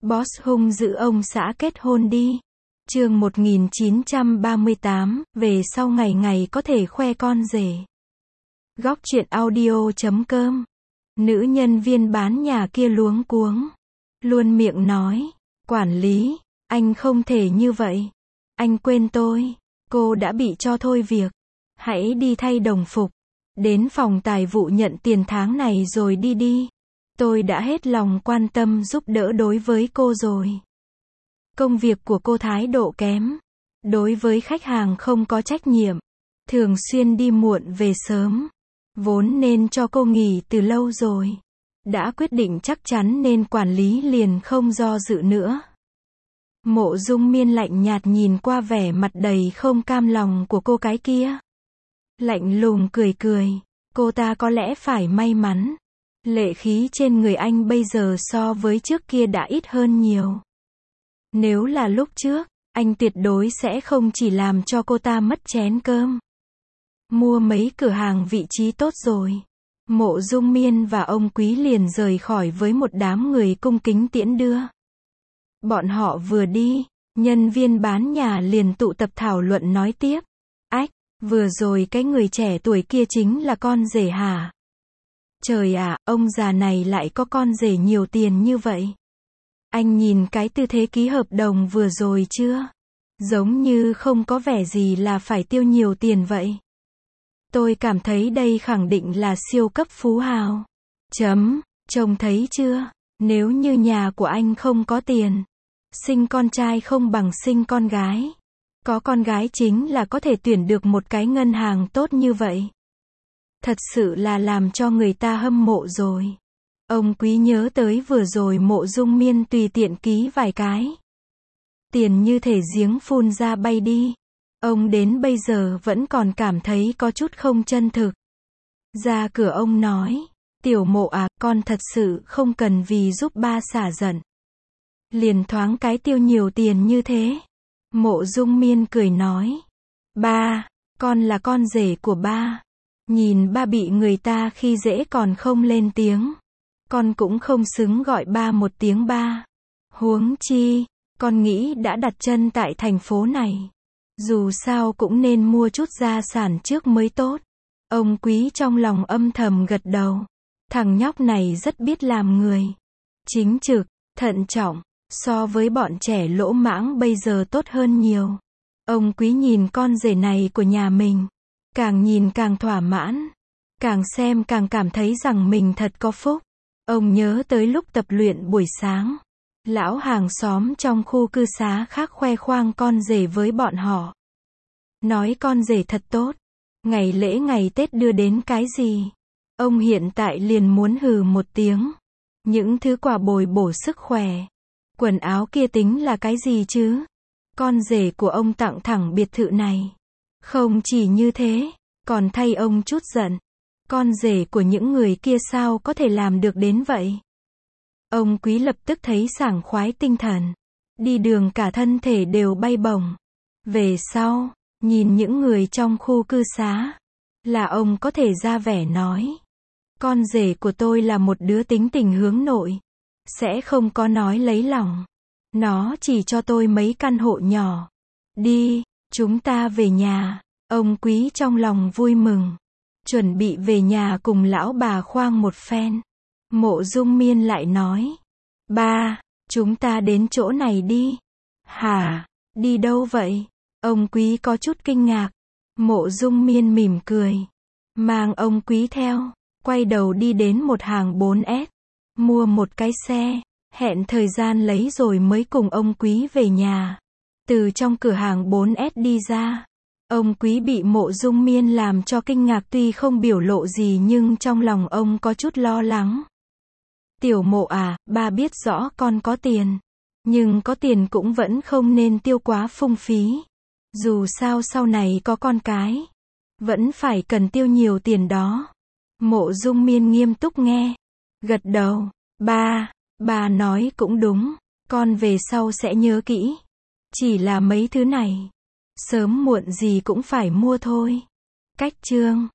Boss hung dữ ông xã kết hôn đi. Chương 1938, về sau ngày ngày có thể khoe con rể. Góc truyện audio.com. Nữ nhân viên bán nhà kia luống cuống, luôn miệng nói, quản lý, anh không thể như vậy. Anh quên tôi, cô đã bị cho thôi việc. Hãy đi thay đồng phục, đến phòng tài vụ nhận tiền tháng này rồi đi đi. Tôi đã hết lòng quan tâm giúp đỡ đối với cô rồi. Công việc của cô thái độ kém, đối với khách hàng không có trách nhiệm, thường xuyên đi muộn về sớm. Vốn nên cho cô nghỉ từ lâu rồi. Đã quyết định chắc chắn nên quản lý liền không do dự nữa. Mộ Dung Miên lạnh nhạt nhìn qua vẻ mặt đầy không cam lòng của cô cái kia. Lạnh lùng cười cười, cô ta có lẽ phải may mắn. Lệ khí trên người anh bây giờ so với trước kia đã ít hơn nhiều. Nếu là lúc trước, anh tuyệt đối sẽ không chỉ làm cho cô ta mất chén cơm. Mua mấy cửa hàng vị trí tốt rồi. Mộ Dung Miên và ông Quý liền rời khỏi với một đám người cung kính tiễn đưa. Bọn họ vừa đi, nhân viên bán nhà liền tụ tập thảo luận nói tiếp. Ách, vừa rồi cái người trẻ tuổi kia chính là con rể hả? Trời ạ, ông già này lại có con rể nhiều tiền như vậy. Anh nhìn cái tư thế ký hợp đồng vừa rồi chưa? Giống như không có vẻ gì là phải tiêu nhiều tiền vậy. Tôi cảm thấy đây khẳng định là siêu cấp phú hào. Trông thấy chưa? Nếu như nhà của anh không có tiền, sinh con trai không bằng sinh con gái. Có con gái chính là có thể tuyển được một cái ngân hàng tốt như vậy. Thật sự là làm cho người ta hâm mộ rồi. Ông Quý nhớ tới vừa rồi Mộ Dung Miên tùy tiện ký vài cái. Tiền như thể giếng phun ra bay đi. Ông đến bây giờ vẫn còn cảm thấy có chút không chân thực. Ra cửa ông nói, tiểu Mộ à, con thật sự không cần vì giúp ba xả giận. Liền thoáng cái tiêu nhiều tiền như thế. Mộ Dung Miên cười nói, ba, con là con rể của ba. Nhìn ba bị người ta khi dễ còn không lên tiếng. Con cũng không xứng gọi ba một tiếng ba. Huống chi, con nghĩ đã đặt chân tại thành phố này. Dù sao cũng nên mua chút gia sản trước mới tốt. Ông Quý trong lòng âm thầm gật đầu. Thằng nhóc này rất biết làm người. Chính trực, thận trọng, so với bọn trẻ lỗ mãng bây giờ tốt hơn nhiều. Ông Quý nhìn con rể này của nhà mình. Càng nhìn càng thỏa mãn. Càng xem càng cảm thấy rằng mình thật có phúc. Ông nhớ tới lúc tập luyện buổi sáng. Lão hàng xóm trong khu cư xá khác khoe khoang con rể với bọn họ. Nói con rể thật tốt. Ngày lễ ngày Tết đưa đến cái gì? Ông hiện tại liền muốn hừ một tiếng. Những thứ quà bồi bổ sức khỏe. Quần áo kia tính là cái gì chứ? Con rể của ông tặng thẳng biệt thự này. Không chỉ như thế, còn thay ông chút giận. Con rể của những người kia sao có thể làm được đến vậy? Ông Quý lập tức thấy sảng khoái tinh thần. Đi đường cả thân thể đều bay bổng. Về sau, nhìn những người trong khu cư xá, là ông có thể ra vẻ nói. Con rể của tôi là một đứa tính tình hướng nội. Sẽ không có nói lấy lòng. Nó chỉ cho tôi mấy căn hộ nhỏ. Đi, chúng ta về nhà. Ông Quý trong lòng vui mừng. Chuẩn bị về nhà cùng lão bà khoang một phen. Mộ Dung Miên lại nói. Ba, chúng ta đến chỗ này đi. Hả? Đi đâu vậy? Ông Quý có chút kinh ngạc. Mộ Dung Miên mỉm cười. Mang ông Quý theo. Quay đầu đi đến một hàng 4S. Mua một cái xe. Hẹn thời gian lấy rồi mới cùng ông Quý về nhà. Từ trong cửa hàng 4S đi ra. Ông Quý bị Mộ Dung Miên làm cho kinh ngạc, tuy không biểu lộ gì nhưng trong lòng ông có chút lo lắng. Tiểu Mộ à, ba biết rõ con có tiền. Nhưng có tiền cũng vẫn không nên tiêu quá phung phí. Dù sao sau này có con cái. Vẫn phải cần tiêu nhiều tiền đó. Mộ Dung Miên nghiêm túc nghe. Gật đầu. Ba nói cũng đúng. Con về sau sẽ nhớ kỹ. Chỉ là mấy thứ này. Sớm muộn gì cũng phải mua thôi. Cách chương